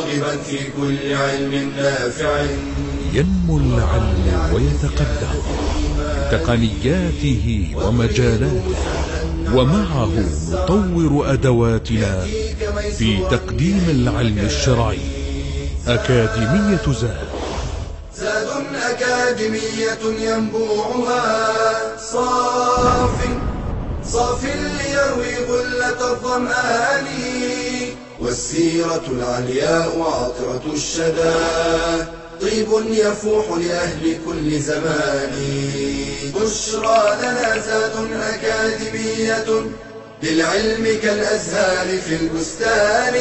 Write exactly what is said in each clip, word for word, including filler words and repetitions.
راغبا في كل علم نافع. ينمو العلم ويتقدم بتقنياته ومجالاته، ومعه نطور أدواتنا في تقديم العلم الشرعي. أكاديمية زاد، زاد أكاديمية ينبوعها صاف صاف ليروي غلة الظمآن، والسيرة العلياء عطرة الشدى طيب يفوح لأهل كل زمان. بشرى لنا زاد أكاديمية للعلم كالأزهار في البستان.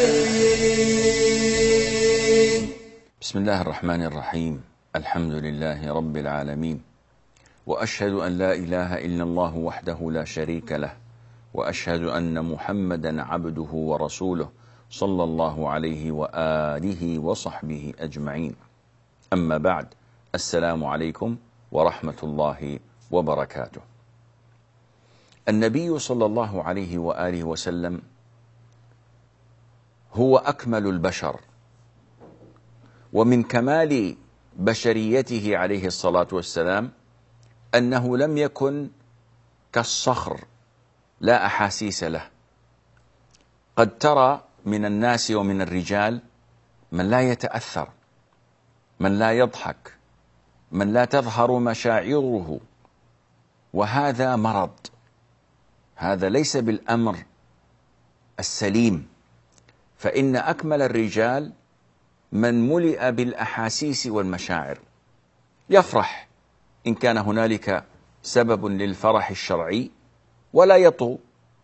بسم الله الرحمن الرحيم. الحمد لله رب العالمين، وأشهد أن لا إله إلا الله وحده لا شريك له، وأشهد أن محمدا عبده ورسوله صلى الله عليه وآله وصحبه أجمعين. أما بعد، السلام عليكم ورحمة الله وبركاته. النبي صلى الله عليه وآله وسلم هو أكمل البشر، ومن كمال بشريته عليه الصلاة والسلام أنه لم يكن كالصخر لا أحاسيس له. قد ترى من الناس ومن الرجال من لا يتأثر، من لا يضحك، من لا تظهر مشاعره، وهذا مرض، هذا ليس بالأمر السليم. فإن أكمل الرجال من ملئ بالأحاسيس والمشاعر، يفرح إن كان هنالك سبب للفرح الشرعي ولا يطغى،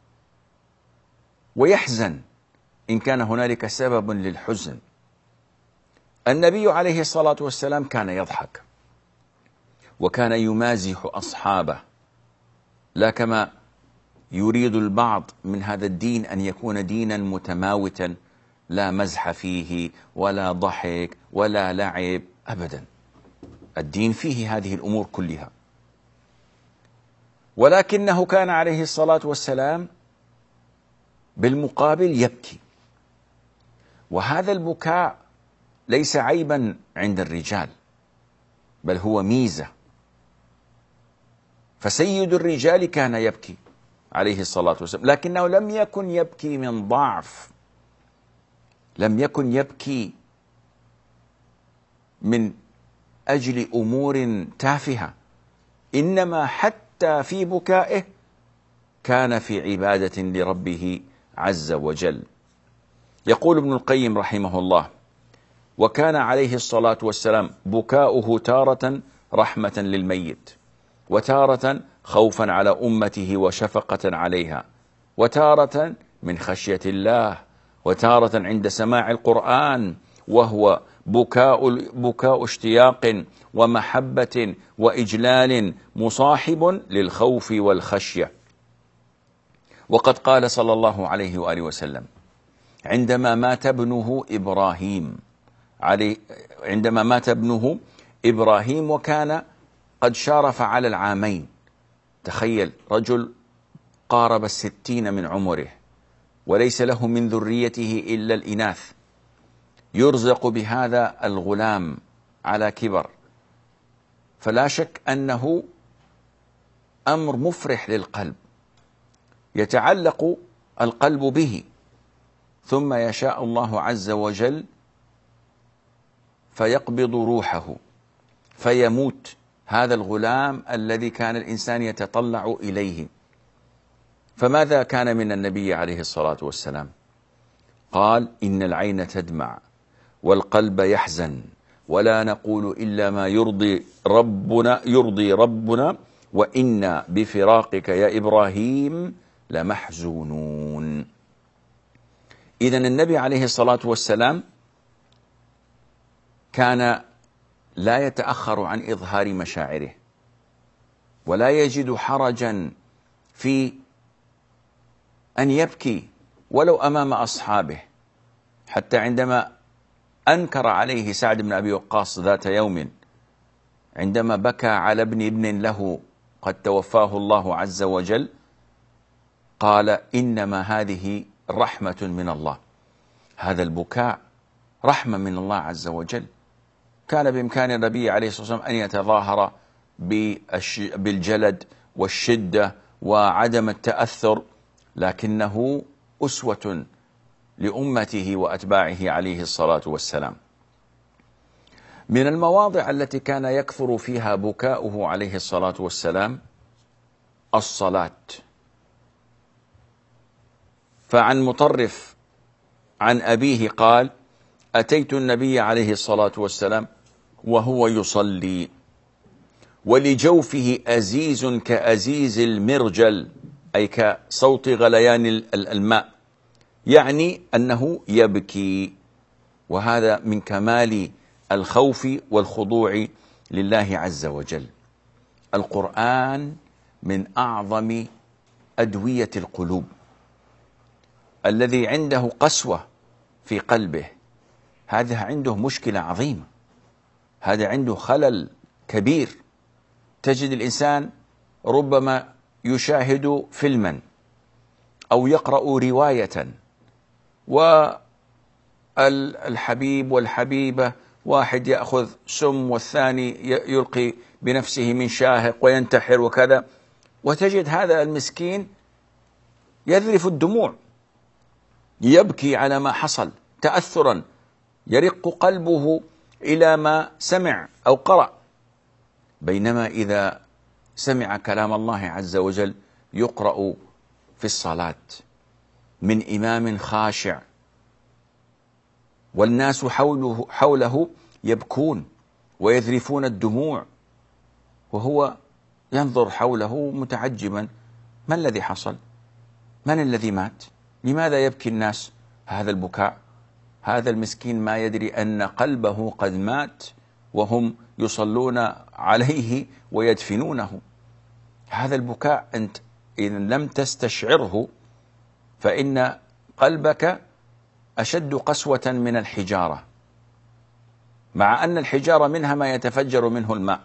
ويحزن إن كان هنالك سبب للحزن. النبي عليه الصلاة والسلام كان يضحك، وكان يمازح أصحابه، لا كما يريد البعض من هذا الدين أن يكون دينا متماوتا لا مزح فيه ولا ضحك ولا لعب أبدا. الدين فيه هذه الأمور كلها، ولكنه كان عليه الصلاة والسلام بالمقابل يبكي، وهذا البكاء ليس عيبا عند الرجال، بل هو ميزة. فسيد الرجال كان يبكي عليه الصلاة والسلام، لكنه لم يكن يبكي من ضعف، لم يكن يبكي من أجل أمور تافهة، إنما حتى في بكائه كان في عبادة لربه عز وجل. يقول ابن القيم رحمه الله: وكان عليه الصلاة والسلام بكاؤه تارة رحمة للميت، وتارة خوفا على أمته وشفقة عليها، وتارة من خشية الله، وتارة عند سماع القرآن، وهو بكاء بكاء اشتياق ومحبة وإجلال مصاحب للخوف والخشية. وقد قال صلى الله عليه وآله وسلم عندما مات ابنه إبراهيم عليه عندما مات ابنه إبراهيم وكان قد شارف على العامين، تخيل رجل قارب الستين من عمره وليس له من ذريته إلا الإناث، يرزق بهذا الغلام على كبر، فلا شك أنه أمر مفرح للقلب، يتعلق القلب به، ثم يشاء الله عز وجل فيقبض روحه فيموت هذا الغلام الذي كان الإنسان يتطلع إليه. فماذا كان من النبي عليه الصلاة والسلام؟ قال: إن العين تدمع والقلب يحزن، ولا نقول إلا ما يرضي ربنا يرضي ربنا، وإنا بفراقك يا إبراهيم لمحزونون. إذن النبي عليه الصلاة والسلام كان لا يتأخر عن إظهار مشاعره، ولا يجد حرجا في أن يبكي ولو أمام أصحابه، حتى عندما أنكر عليه سعد بن أبي وقاص ذات يوم عندما بكى على ابن ابن له قد توفاه الله عز وجل، قال: إنما هذه رحمة من الله. هذا البكاء رحمة من الله عز وجل. كان بإمكان النبي عليه الصلاة والسلام أن يتظاهر بالجلد والشدة وعدم التأثر، لكنه أسوة لأمته وأتباعه عليه الصلاة والسلام. من المواضع التي كان يكثر فيها بكاؤه عليه الصلاة والسلام الصلاة. فعن مطرف عن أبيه قال: أتيت النبي عليه الصلاة والسلام وهو يصلي ولجوفه أزيز كأزيز المرجل، أي كصوت غليان الماء، يعني أنه يبكي، وهذا من كمال الخوف والخضوع لله عز وجل. القرآن من أعظم أدوية القلوب. الذي عنده قسوة في قلبه هذا عنده مشكلة عظيمة، هذا عنده خلل كبير. تجد الإنسان ربما يشاهد فيلما أو يقرأ رواية، والحبيب والحبيبة واحد يأخذ سم والثاني يلقي بنفسه من شاهق وينتحر وكذا، وتجد هذا المسكين يذرف الدموع، يبكي على ما حصل تأثرا، يرق قلبه إلى ما سمع أو قرأ. بينما إذا سمع كلام الله عز وجل يقرأ في الصلاة من إمام خاشع والناس حوله, حوله يبكون ويذرفون الدموع، وهو ينظر حوله متعجبا: ما الذي حصل؟ من الذي مات؟ لماذا يبكي الناس هذا البكاء؟ هذا المسكين ما يدري أن قلبه قد مات وهم يصلون عليه ويدفنونه. هذا البكاء أنت إن لم تستشعره فإن قلبك أشد قسوة من الحجارة، مع أن الحجارة منها ما يتفجر منه الماء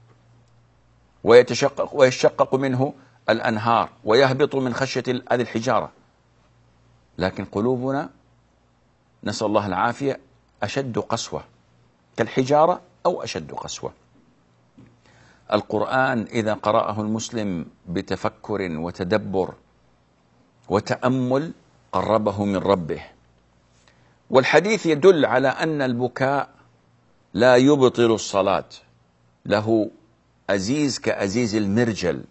ويتشقق ويشقق منه الأنهار ويهبط من خشية هذه الحجارة، لكن قلوبنا نسأل الله العافية أشد قسوة كالحجارة أو أشد قسوة. القرآن إذا قرأه المسلم بتفكر وتدبر وتأمل قربه من ربه. والحديث يدل على أن البكاء لا يبطل الصلاة، له أزيز كأزيز المرجل.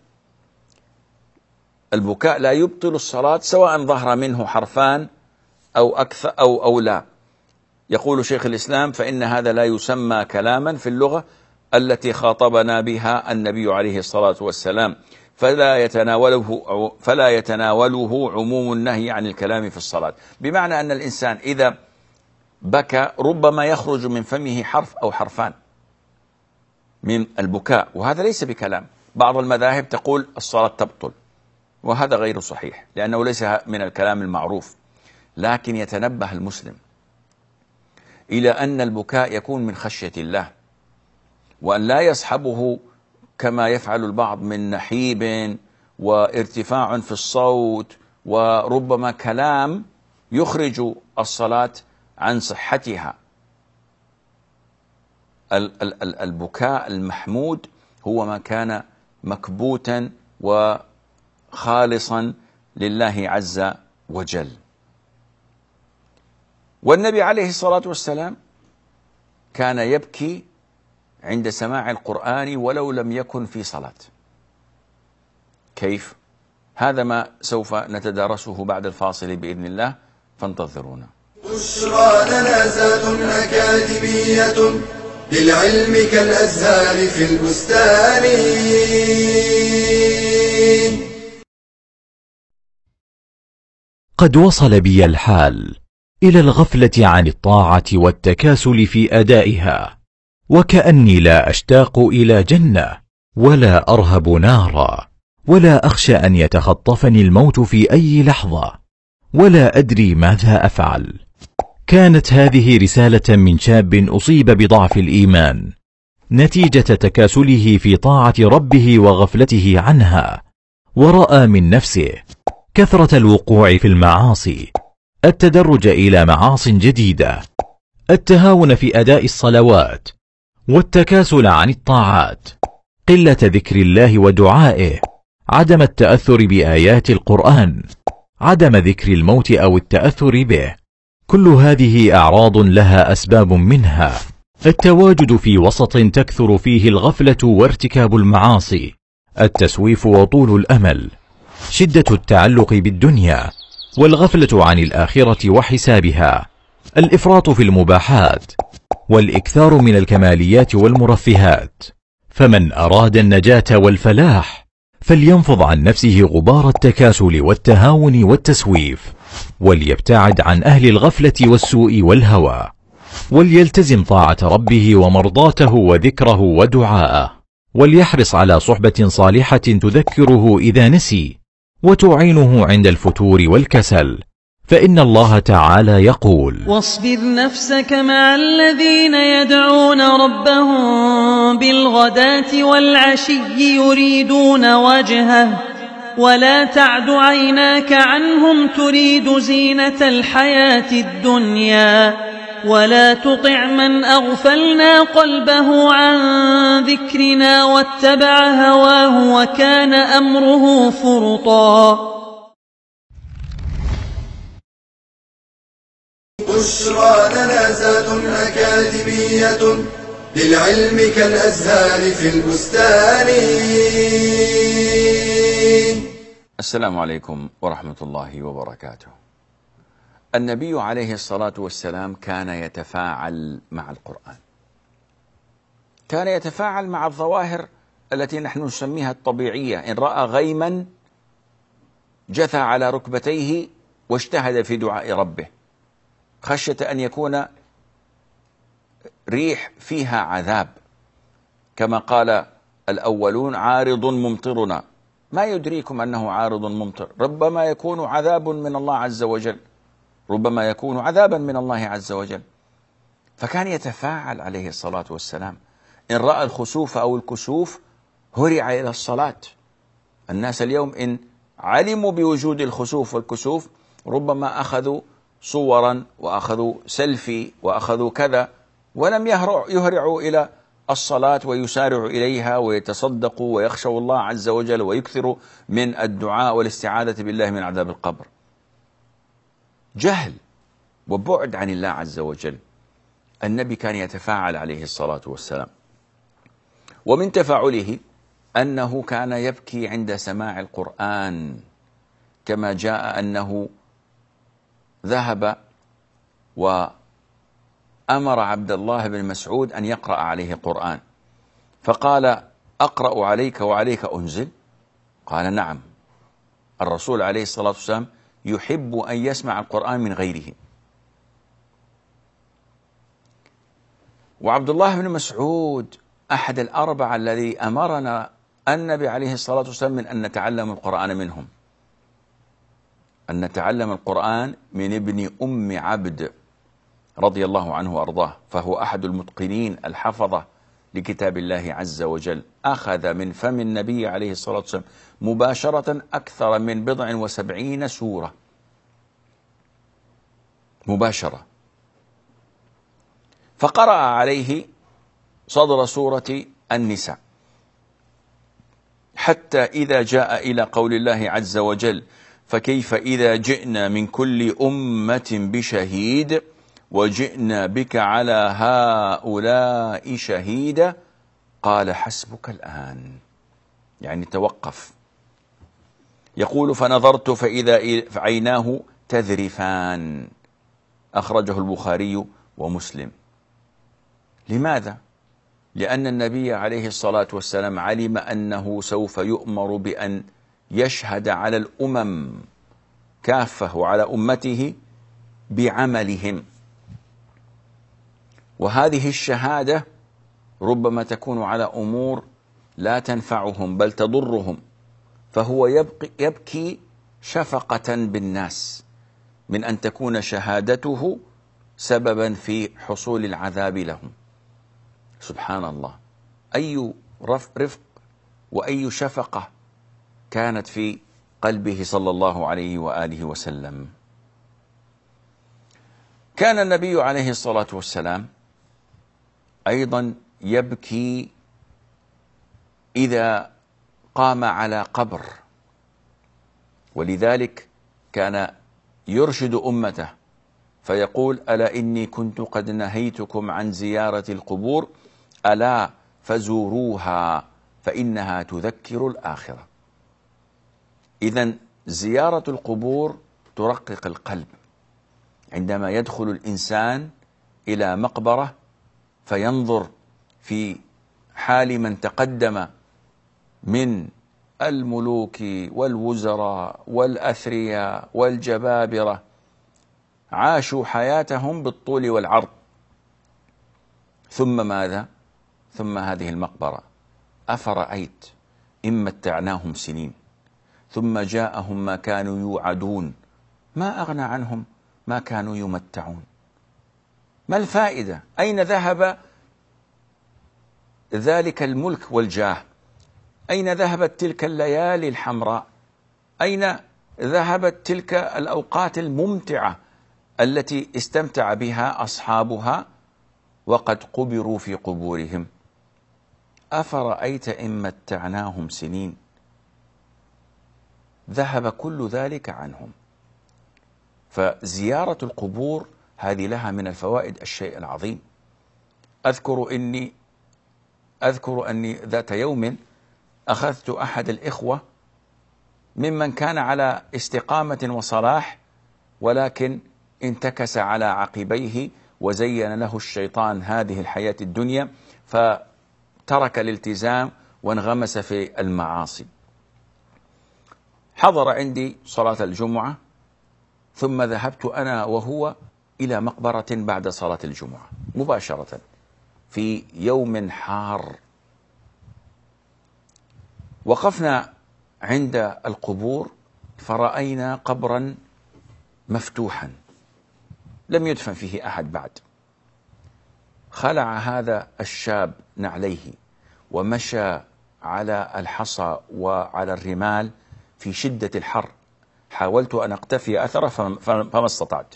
البكاء لا يبطل الصلاة سواء ظهر منه حرفان أو أكثر أو أو لا. يقول شيخ الإسلام: فإن هذا لا يسمى كلاما في اللغة التي خاطبنا بها النبي عليه الصلاة والسلام، فلا يتناوله فلا يتناوله عموم النهي عن الكلام في الصلاة. بمعنى أن الإنسان إذا بكى ربما يخرج من فمه حرف أو حرفان من البكاء، وهذا ليس بكلام. بعض المذاهب تقول الصلاة تبطل، وهذا غير صحيح لأنه ليس من الكلام المعروف. لكن يتنبه المسلم إلى أن البكاء يكون من خشية الله، وأن لا يصحبه كما يفعل البعض من نحيب وارتفاع في الصوت وربما كلام يخرج الصلاة عن صحتها. البكاء المحمود هو ما كان مكبوتا وخالصا لله عز وجل. والنبي عليه الصلاة والسلام كان يبكي عند سماع القرآن ولو لم يكن في صلاة. كيف؟ هذا ما سوف نتدارسه بعد الفاصل بإذن الله، فانتظرونا. بشرى لنا زاد أكاديمية للعلم كالأزهار في البستان. قد وصل بي الحال إلى الغفلة عن الطاعة والتكاسل في أدائها، وكأني لا أشتاق إلى جنة ولا أرهب نارا، ولا أخشى أن يتخطفني الموت في أي لحظة، ولا أدري ماذا أفعل. كانت هذه رسالة من شاب أصيب بضعف الإيمان نتيجة تكاسله في طاعة ربه وغفلته عنها، ورأى من نفسه كثرة الوقوع في المعاصي، التدرج إلى معاص جديدة، التهاون في أداء الصلوات، والتكاسل عن الطاعات، قلة ذكر الله ودعائه، عدم التأثر بآيات القرآن، عدم ذكر الموت أو التأثر به. كل هذه أعراض لها أسباب، منها التواجد في وسط تكثر فيه الغفلة وارتكاب المعاصي، التسويف وطول الأمل، شدة التعلق بالدنيا، والغفلة عن الآخرة وحسابها، الإفراط في المباحات، والإكثار من الكماليات والمرفهات. فمن أراد النجاة والفلاح فلينفض عن نفسه غبار التكاسل والتهاون والتسويف، وليبتعد عن أهل الغفلة والسوء والهوى، وليلتزم طاعة ربه ومرضاته وذكره ودعاءه، وليحرص على صحبة صالحة تذكره إذا نسي وتعينه عند الفتور والكسل، فإن الله تعالى يقول: واصبر نفسك مع الذين يدعون ربهم بالغداة والعشي يريدون وجهه ولا تعد عيناك عنهم تريد زينة الحياة الدنيا ولا تطع من أغفلنا قلبه عن ذكرنا واتبع هواه وكان أمره فرطا. بشرى لنا زاد أكاديمية للعلم كالأزهار في البستان. السلام عليكم ورحمة الله وبركاته. النبي عليه الصلاة والسلام كان يتفاعل مع القرآن، كان يتفاعل مع الظواهر التي نحن نسميها الطبيعية. إن رأى غيما جثى على ركبتيه واجتهد في دعاء ربه خشية أن يكون ريح فيها عذاب، كما قال الأولون: عارض ممطرنا. ما يدريكم أنه عارض ممطر؟ ربما يكون عذاب من الله عز وجل، ربما يكون عذابا من الله عز وجل. فكان يتفاعل عليه الصلاة والسلام. إن رأى الخسوف أو الكسوف هرع إلى الصلاة. الناس اليوم إن علموا بوجود الخسوف والكسوف ربما أخذوا صورا وأخذوا سيلفي وأخذوا كذا، ولم يهرعوا إلى الصلاة ويسارعوا إليها ويتصدقوا ويخشوا الله عز وجل ويكثروا من الدعاء والاستعاذة بالله من عذاب القبر. جهل وبعد عن الله عز وجل. النبي كان يتفاعل عليه الصلاة والسلام، ومن تفاعله أنه كان يبكي عند سماع القرآن، كما جاء أنه ذهب وأمر عبد الله بن مسعود أن يقرأ عليه قرآن، فقال: أقرأ عليك وعليك أنزل؟ قال: نعم. الرسول عليه الصلاة والسلام يحب أن يسمع القرآن من غيره. وعبد الله بن مسعود أحد الأربعة الذي أمرنا النبي عليه الصلاة والسلام من أن نتعلم القرآن منهم، أن نتعلم القرآن من ابن أم عبد رضي الله عنه وأرضاه، فهو أحد المتقنين الحفظة لكتاب الله عز وجل. أخذ من فم النبي عليه الصلاة والسلام مباشرة أكثر من بضع وسبعين سورة مباشرة، فقرأ عليه صدر سورة النساء حتى إذا جاء إلى قول الله عز وجل: فكيف إذا جئنا من كل أمة بشهيد وجئنا بك على هؤلاء شهيدا، قال: حسبك الآن. يعني توقف. يقول: فنظرت فإذا عيناه تذرفان. أخرجه البخاري ومسلم. لماذا؟ لأن النبي عليه الصلاة والسلام علم أنه سوف يؤمر بأن يشهد على الأمم كافة وعلى أمته بعملهم، وهذه الشهادة ربما تكون على أمور لا تنفعهم بل تضرهم، فهو يبقي يبكي شفقة بالناس من أن تكون شهادته سببا في حصول العذاب لهم. سبحان الله، أي رفق وأي شفقة كانت في قلبه صلى الله عليه وآله وسلم. كان النبي عليه الصلاة والسلام أيضا يبكي إذا قام على قبر، ولذلك كان يرشد أمته فيقول: ألا إني كنت قد نهيتكم عن زيارة القبور ألا فزوروها فإنها تذكر الآخرة. إذن زيارة القبور ترقق القلب. عندما يدخل الإنسان إلى مقبرة فينظر في حال من تقدم من الملوك والوزراء والأثرياء والجبابرة، عاشوا حياتهم بالطول والعرض، ثم ماذا؟ ثم هذه المقبرة. أفرأيت إن متعناهم سنين ثم جاءهم ما كانوا يوعدون ما أغنى عنهم ما كانوا يمتعون. ما الفائدة؟ أين ذهب ذلك الملك والجاه؟ أين ذهبت تلك الليالي الحمراء؟ أين ذهبت تلك الأوقات الممتعة التي استمتع بها أصحابها وقد قبروا في قبورهم؟ أفرأيت إن متعناهم سنين. ذهب كل ذلك عنهم. فزيارة القبور هذه لها من الفوائد الشيء العظيم. أذكر إني أذكر أني ذات يوم أخذت أحد الإخوة ممن كان على استقامة وصلاح، ولكن انتكس على عقبيه وزين له الشيطان هذه الحياة الدنيا فترك الالتزام وانغمس في المعاصي. حضر عندي صلاة الجمعة ثم ذهبت أنا وهو إلى مقبرة بعد صلاة الجمعة مباشرة في يوم حار. وقفنا عند القبور فرأينا قبرا مفتوحا لم يدفن فيه أحد بعد. خلع هذا الشاب نعليه ومشى على الحصى وعلى الرمال في شدة الحر. حاولت أن أقتفي أثره فما استطعت.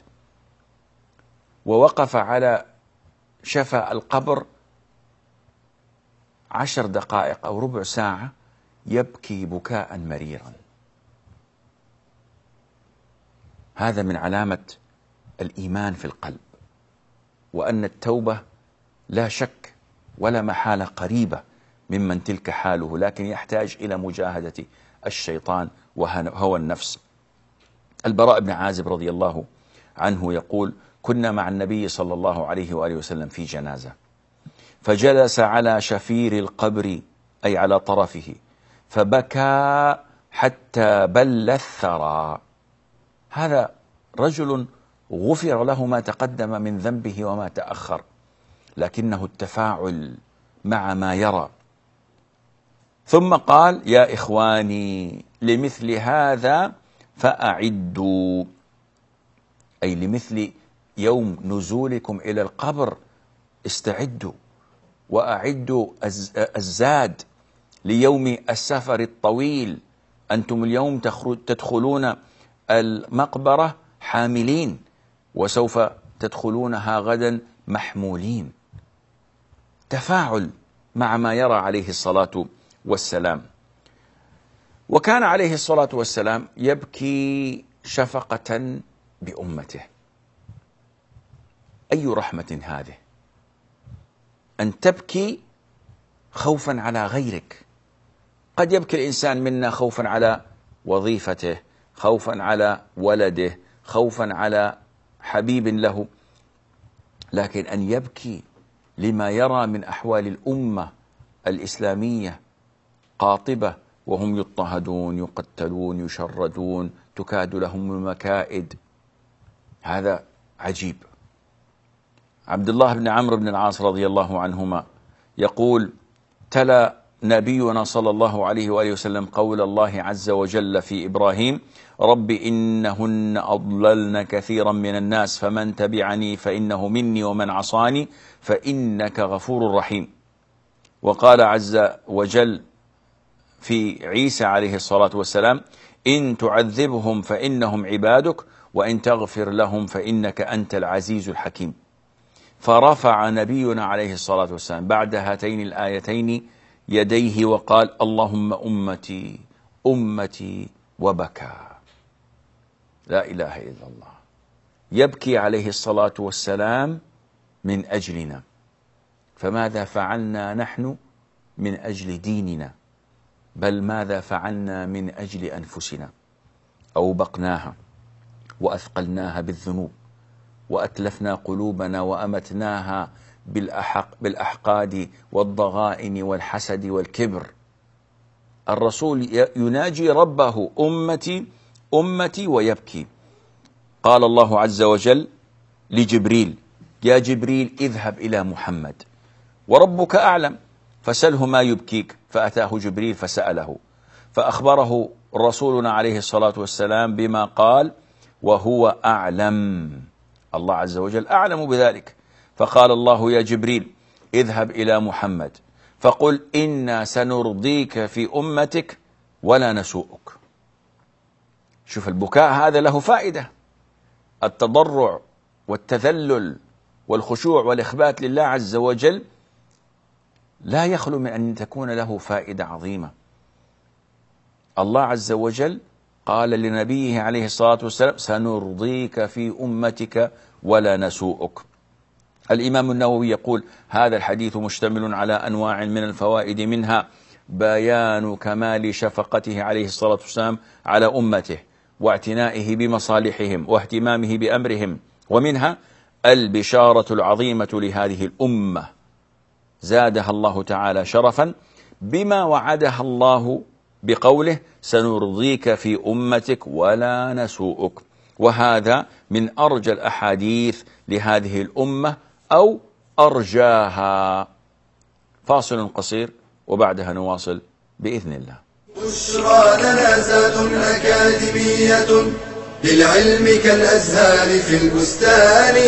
ووقف على شفا القبر عشر دقائق أو ربع ساعة يبكي بكاء مريرا. هذا من علامة الإيمان في القلب، وأن التوبة لا شك ولا محالة قريبة ممن تلك حاله، لكن يحتاج إلى مجاهدة الشيطان وهوى النفس. البراء بن عازب رضي الله عنه يقول: كنا مع النبي صلى الله عليه وآله وسلم في جنازة، فجلس على شفير القبر أي على طرفه فبكى حتى بل الثرى. هذا رجل غفر له ما تقدم من ذنبه وما تأخر، لكنه التفاعل مع ما يرى. ثم قال: يا إخواني لمثل هذا فأعدوا، أي لمثل يوم نزولكم إلى القبر استعدوا وأعدوا الزاد ليوم السفر الطويل. أنتم اليوم تدخلون المقبرة حاملين وسوف تدخلونها غدا محمولين. تفاعل مع ما يرى عليه الصلاة والسلام. وكان عليه الصلاة والسلام يبكي شفقة بأمته. أي رحمة هذه، أن تبكي خوفا على غيرك. قد يبكي الإنسان منا خوفا على وظيفته، خوفا على ولده، خوفا على حبيب له، لكن أن يبكي لما يرى من أحوال الأمة الإسلامية قاطبة وهم يضطهدون يقتلون يشردون تكاد لهم المكائد، هذا عجيب. عبد الله بن عمرو بن العاص رضي الله عنهما يقول: تلا نبينا صلى الله عليه وآله وسلم قول الله عز وجل في إبراهيم: رب إنهن أضللن كثيرا من الناس فمن تبعني فإنه مني ومن عصاني فإنك غفور رحيم. وقال عز وجل في عيسى عليه الصلاة والسلام: إن تعذبهم فإنهم عبادك وإن تغفر لهم فإنك أنت العزيز الحكيم. فرفع نبينا عليه الصلاة والسلام بعد هاتين الآيتين يديه وقال اللهم أمتي أمتي وبكى. لا إله إلا الله. يبكي عليه الصلاة والسلام من أجلنا. فماذا فعلنا نحن من أجل ديننا؟ بل ماذا فعلنا من أجل أنفسنا؟ أوبقناها وأثقلناها بالذنوب وأتلفنا قلوبنا وأمتناها بالأحق بالأحقاد والضغائن والحسد والكبر. الرسول يناجي ربه أمتي أمتي ويبكي. قال الله عز وجل لجبريل يا جبريل اذهب إلى محمد وربك أعلم فسله ما يبكيك. فأتاه جبريل فسأله فأخبره رسولنا عليه الصلاة والسلام بما قال وهو أعلم. الله عز وجل أعلم بذلك. فقال الله يا جبريل اذهب إلى محمد فقل إنا سنرضيك في أمتك ولا نسوءك. شوف البكاء هذا له فائدة. التضرع والتذلل والخشوع والإخبات لله عز وجل لا يخلو من أن تكون له فائدة عظيمة. الله عز وجل قال لنبيه عليه الصلاة والسلام سنرضيك في أمتك ولا نسوءك. الإمام النووي يقول هذا الحديث مشتمل على أنواع من الفوائد، منها بيان كمال شفقته عليه الصلاة والسلام على أمته واعتنائه بمصالحهم واهتمامه بأمرهم، ومنها البشارة العظيمة لهذه الأمة زادها الله تعالى شرفا بما وعدها الله بقوله سنرضيك في أمتك ولا نسوءك. وهذا من أرجى الأحاديث لهذه الأمة أو أرجاها. فاصل قصير وبعدها نواصل بإذن الله. بشرى لنا زاد أكاديمية للعلم كالأزهار في البستان.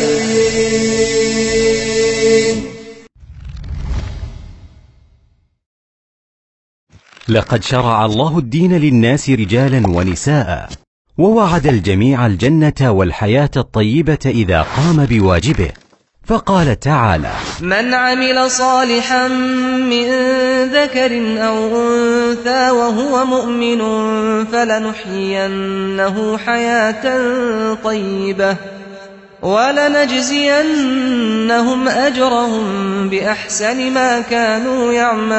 لقد شرع الله الدين للناس رجالا ونساء، ووعد الجميع الجنة والحياة الطيبة إذا قام بواجبه، فقال تعالى من عمل صالحا من ذكر أو أنثى وهو مؤمن فلنحيينه حياة طيبة ولنجزينهم أجرهم بأحسن ما كانوا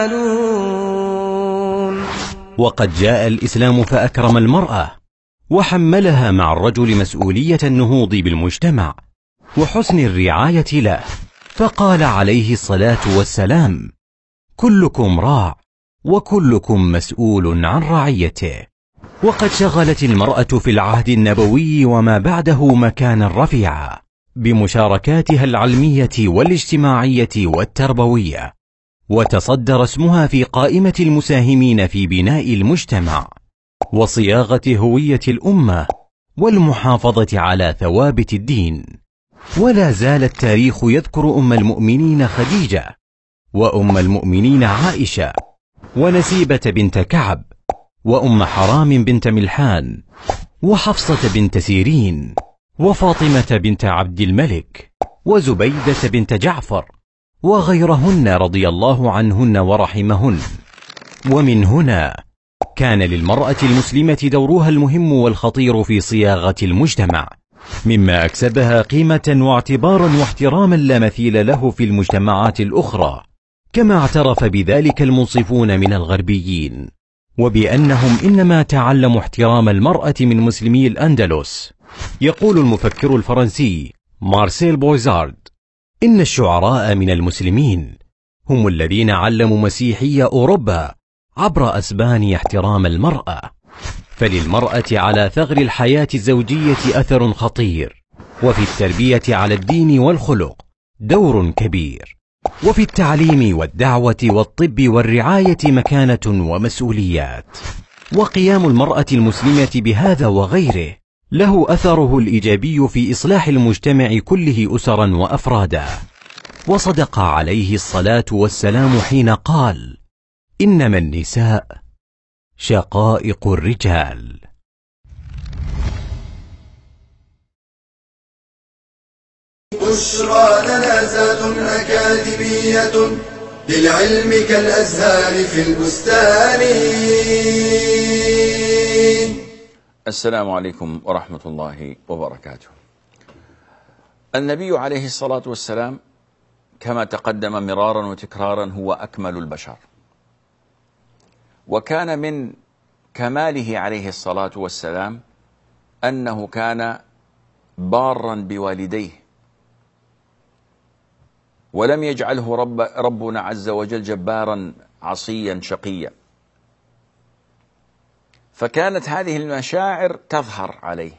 يعملون. وقد جاء الإسلام فأكرم المرأة وحملها مع الرجل مسؤولية النهوض بالمجتمع وحسن الرعاية له، فقال عليه الصلاة والسلام كلكم راع وكلكم مسؤول عن رعيته. وقد شغلت المرأة في العهد النبوي وما بعده مكانا رفيعا بمشاركاتها العلمية والاجتماعية والتربوية، وتصدر اسمها في قائمة المساهمين في بناء المجتمع وصياغة هوية الأمة والمحافظة على ثوابت الدين. ولا زال التاريخ يذكر أم المؤمنين خديجة وأم المؤمنين عائشة ونسيبة بنت كعب وأم حرام بنت ملحان وحفصة بنت سيرين وفاطمة بنت عبد الملك وزبيدة بنت جعفر وغيرهن رضي الله عنهن ورحمهن. ومن هنا كان للمرأة المسلمة دورها المهم والخطير في صياغة المجتمع، مما أكسبها قيمة واعتبارا واحتراما لا مثيل له في المجتمعات الأخرى، كما اعترف بذلك المنصفون من الغربيين، وبأنهم إنما تعلموا احترام المرأة من مسلمي الأندلس. يقول المفكر الفرنسي مارسيل بويزارد إن الشعراء من المسلمين هم الذين علموا مسيحي أوروبا عبر أسبان احترام المرأة. فللمرأة على ثغر الحياة الزوجية أثر خطير، وفي التربية على الدين والخلق دور كبير، وفي التعليم والدعوة والطب والرعاية مكانة ومسؤوليات. وقيام المرأة المسلمة بهذا وغيره له أثره الإيجابي في إصلاح المجتمع كله أسرا وأفرادا. وصدق عليه الصلاة والسلام حين قال إنما النساء شقائق الرجال. بشرى لنا زاد أكاديمية للعلم كالأزهار في البستان. السلام عليكم ورحمة الله وبركاته. النبي عليه الصلاة والسلام كما تقدم مرارا وتكرارا هو أكمل البشر، وكان من كماله عليه الصلاة والسلام أنه كان بارا بوالديه، ولم يجعله رب ربنا عز وجل جبارا عصيا شقيا، فكانت هذه المشاعر تظهر عليه.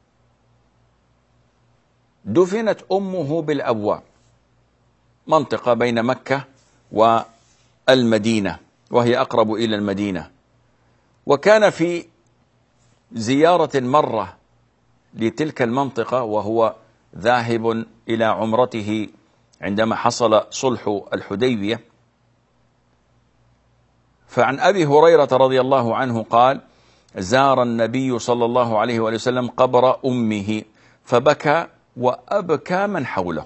دفنت أمه بالأبواء، منطقة بين مكة والمدينة، وهي أقرب إلى المدينة، وكان في زيارة مرة لتلك المنطقة وهو ذاهب إلى عمرته عندما حصل صلح الحديبية. فعن أبي هريرة رضي الله عنه قال: زار النبي صلى الله عليه وآله وسلم قبر أمه فبكى وأبكى من حوله.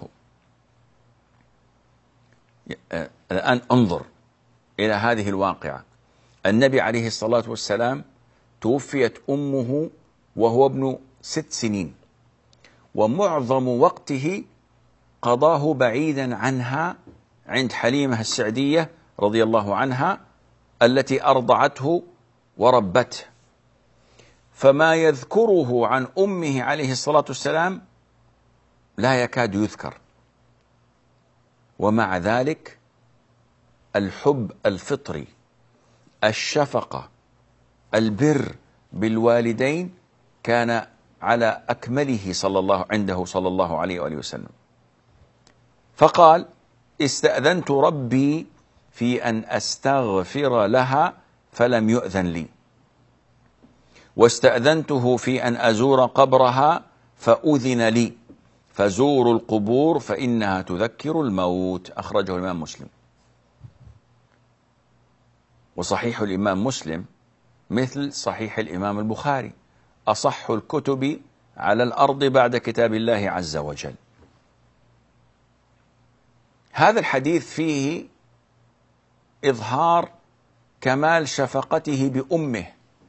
الآن انظر إلى هذه الواقعة. النبي عليه الصلاة والسلام توفيت أمه وهو ابن ست سنين، ومعظم وقته قضاه بعيدا عنها عند حليمة السعدية رضي الله عنها التي أرضعته وربته، فما يذكره عن أمه عليه الصلاة والسلام لا يكاد يذكر. ومع ذلك الحب الفطري، الشفقة، البر بالوالدين كان على أكمله صلى الله عنده صلى الله عليه وآله وسلم. فقال: استأذنت ربي في أن أستغفر لها فلم يؤذن لي، واستأذنته في أن أزور قبرها فأذن لي، فزوروا القبور فإنها تذكر الموت. أخرجه الإمام مسلم. وصحيح الإمام مسلم مثل صحيح الإمام البخاري، أصح الكتب على الأرض بعد كتاب الله عز وجل. هذا الحديث فيه إظهار كمال شفقته بأمه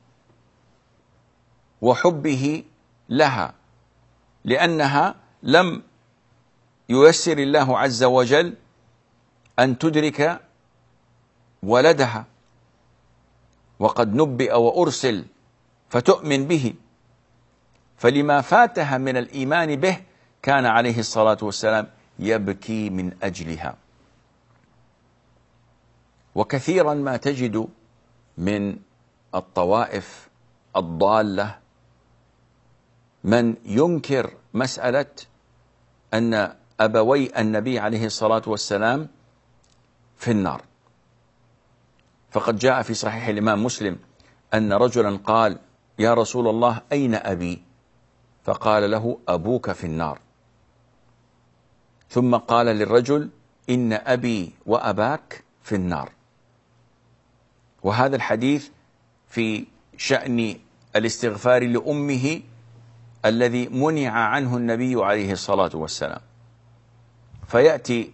وحبه لها، لأنها لم ييسر الله عز وجل أن تدرك ولدها، وقد نبئ وأرسل فتؤمن به، فلما فاتها من الإيمان به كان عليه الصلاة والسلام يبكي من أجلها. وكثيرا ما تجد من الطوائف الضالة من ينكر مسألة أن أبوي النبي عليه الصلاة والسلام في النار. فقد جاء في صحيح الإمام مسلم أن رجلا قال: يا رسول الله أين أبي؟ فقال له: أبوك في النار. ثم قال للرجل: إن أبي وأباك في النار. وهذا الحديث في شأن الاستغفار لأمه الذي منع عنه النبي عليه الصلاة والسلام. فيأتي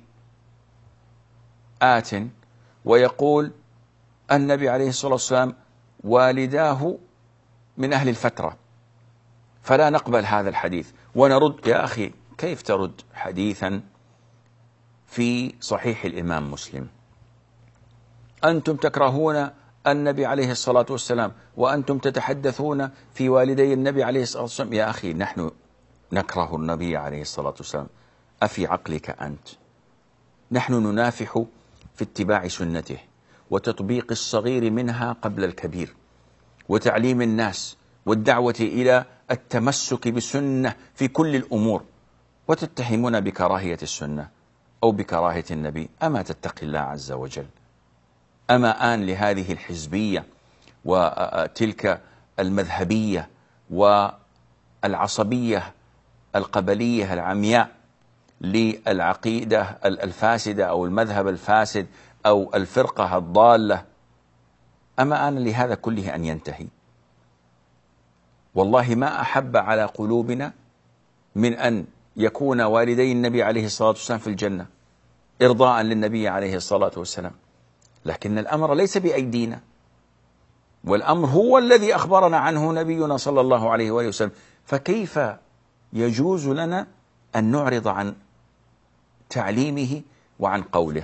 آت ويقول النبي عليه الصلاة والسلام والداه من أهل الفترة، فلا نقبل هذا الحديث ونرد. يا أخي، كيف ترد حديثا في صحيح الإمام مسلم؟ أنتم تكرهون النبي عليه الصلاة والسلام وأنتم تتحدثون في والدي النبي عليه الصلاة والسلام. يا أخي، نحن نكره النبي عليه الصلاة والسلام، أفي عقلك أنت؟ نحن ننافح في اتباع سنته وتطبيق الصغير منها قبل الكبير، وتعليم الناس والدعوة إلى التمسك بالسنة في كل الأمور، وتتهمون بكراهية السنة أو بكراهية النبي. أما تتقي الله عز وجل؟ أما آن لهذه الحزبية وتلك المذهبية والعصبية القبلية العمياء للعقيدة الفاسدة أو المذهب الفاسد أو الفرقة الضالة؟ أما آن لهذا كله أن ينتهي؟ والله ما أحب على قلوبنا من أن يكون والدي النبي عليه الصلاة والسلام في الجنة إرضاء للنبي عليه الصلاة والسلام، لكن الأمر ليس بأيدينا، والأمر هو الذي أخبرنا عنه نبينا صلى الله عليه وآله وسلم، فكيف يجوز لنا أن نعرض عن تعليمه وعن قوله؟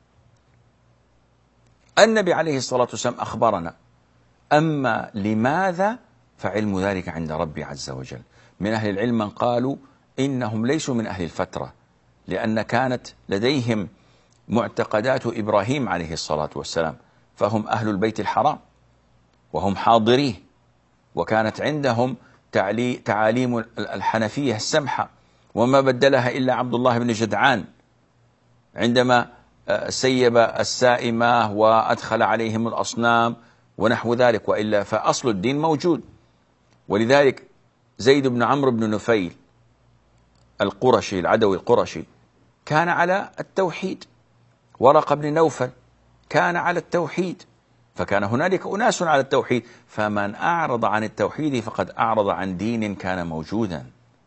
النبي عليه الصلاة والسلام أخبرنا، أما لماذا فعلم ذلك عند ربي عز وجل. من أهل العلم من قالوا إنهم ليسوا من أهل الفترة، لأن كانت لديهم معتقدات إبراهيم عليه الصلاة والسلام، فهم أهل البيت الحرام وهم حاضريه، وكانت عندهم تعاليم الحنفية السمحة وما بدلها إلا عبد الله بن جدعان عندما سيب السائمة وأدخل عليهم الأصنام ونحو ذلك، وإلا فأصل الدين موجود. ولذلك زيد بن عمرو بن نفيل القرشي العدوي القرشي كان على التوحيد، ورقة بن نوفل كان على التوحيد، فكان هنالك أناس على التوحيد، فمن أعرض عن التوحيد فقد أعرض عن دين كان موجودا.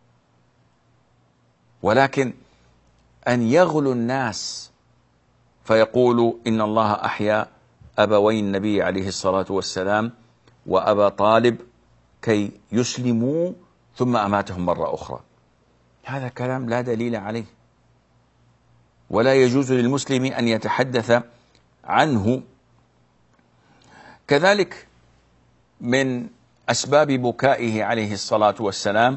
ولكن أن يغلو الناس فيقولوا إن الله أحيا أبوي النبي عليه الصلاة والسلام وأبا طالب كي يسلموا ثم أماتهم مرة أخرى، هذا كلام لا دليل عليه، ولا يجوز للمسلم أن يتحدث عنه. كذلك من أسباب بكائه عليه الصلاة والسلام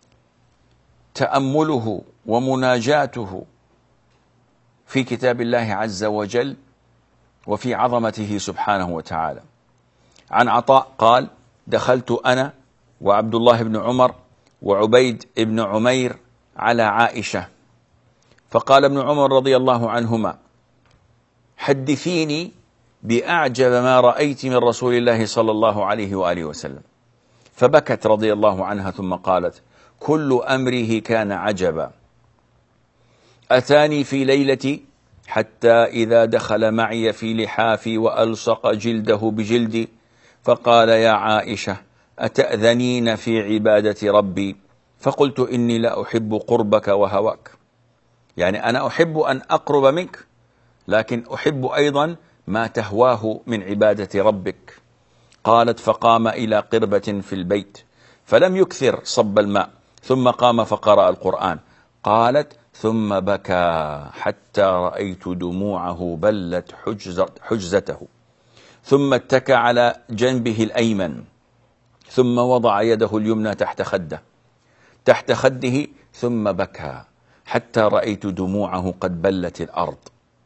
تأمله ومناجاته في كتاب الله عز وجل وفي عظمته سبحانه وتعالى. عن عطاء قال: دخلت أنا وعبد الله بن عمر وعبيد بن عمير على عائشة، فقال ابن عمر رضي الله عنهما: حدثيني بأعجب ما رأيت من رسول الله صلى الله عليه وآله وسلم، فبكت رضي الله عنها ثم قالت: كل أمره كان عجبا، أتاني في ليلتي حتى إذا دخل معي في لحافي وألصق جلده بجلدي فقال: يا عائشة أتأذنين في عبادة ربي؟ فقلت: إني لا أحب قربك وهواك، يعني أنا أحب أن أقرب منك، لكن أحب أيضا ما تهواه من عبادة ربك. قالت: فقام إلى قربة في البيت فلم يكثر صب الماء، ثم قام فقرأ القرآن. قالت: ثم بكى حتى رأيت دموعه بلت حجزته، ثم اتكى على جنبه الأيمن، ثم وضع يده اليمنى تحت خده تحت خده ثم بكى حتى رأيت دموعه قد بلت الأرض.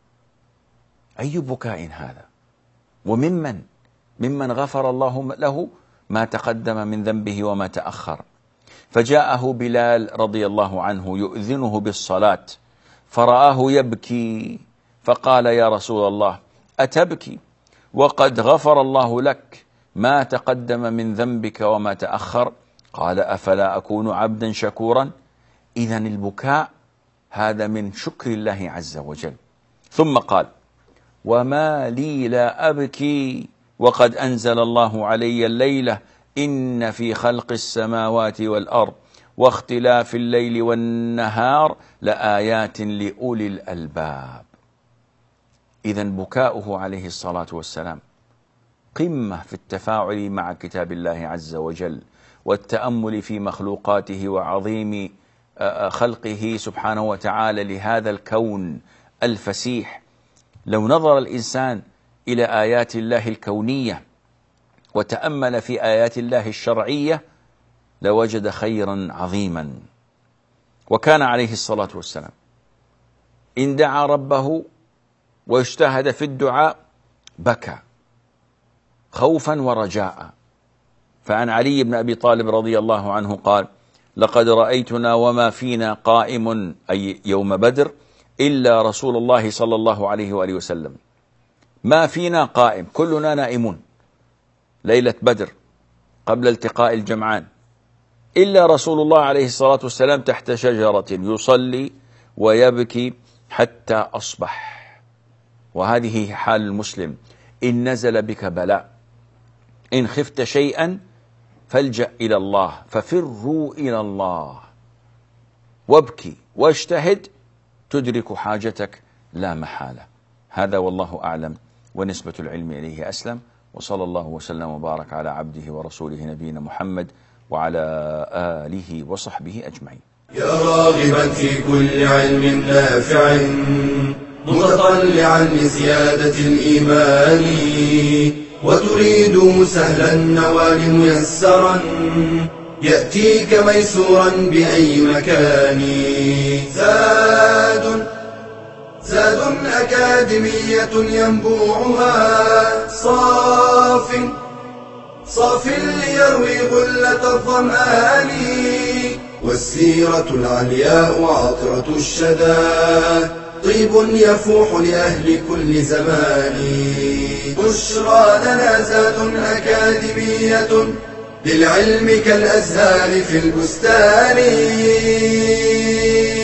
أي بكاء هذا؟ وممن ممن غفر الله له ما تقدم من ذنبه وما تأخر. فجاءه بلال رضي الله عنه يؤذنه بالصلاة، فرآه يبكي فقال: يا رسول الله أتبكي وقد غفر الله لك ما تقدم من ذنبك وما تأخر؟ قال: أفلا أكون عبدا شكورا؟ إذن البكاء هذا من شكر الله عز وجل. ثم قال: وما لي لا أبكي وقد أنزل الله علي الليلة إن في خلق السماوات والأرض واختلاف الليل والنهار لآيات لأولي الألباب. إذن بكاؤه عليه الصلاة والسلام قمة في التفاعل مع كتاب الله عز وجل والتأمل في مخلوقاته وعظيم خلقه سبحانه وتعالى لهذا الكون الفسيح. لو نظر الإنسان إلى آيات الله الكونية وتأمل في آيات الله الشرعية لوجد خيرا عظيما. وكان عليه الصلاة والسلام إن دعا ربه واجتهد في الدعاء بكى خوفا ورجاء. فعن علي بن أبي طالب رضي الله عنه قال: لقد رأيتنا وما فينا قائم، أي يوم بدر، إلا رسول الله صلى الله عليه وآله وسلم. ما فينا قائم، كلنا نائمون ليلة بدر قبل التقاء الجمعان، إلا رسول الله عليه الصلاة والسلام تحت شجرة يصلي ويبكي حتى أصبح. وهذه حال المسلم: إن نزل بك بلاء، إن خفت شيئا فالجأ إلى الله، ففروا إلى الله. وابكي واجتهد تدرك حاجتك لا محالة. هذا والله أعلم، ونسبة العلم إليه أسلم. وصلى الله وسلم وبارك على عبده ورسوله نبينا محمد وعلى آله وصحبه أجمعين. يا راغبا في كل علم نافع متطلعا لزيادة الإيمان وتريد سهلا النوال ميسرا يأتيك ميسورا بأي مكان. زاد زاد أكاديمية ينبوعها صاف صاف ليروي غلة الظمآن والسيرة العلياء عطرة الشدى طيب يفوح لأهل كل زمان. بشرى لنا زاد أكاديمية للعلم كالأزهار في البستان.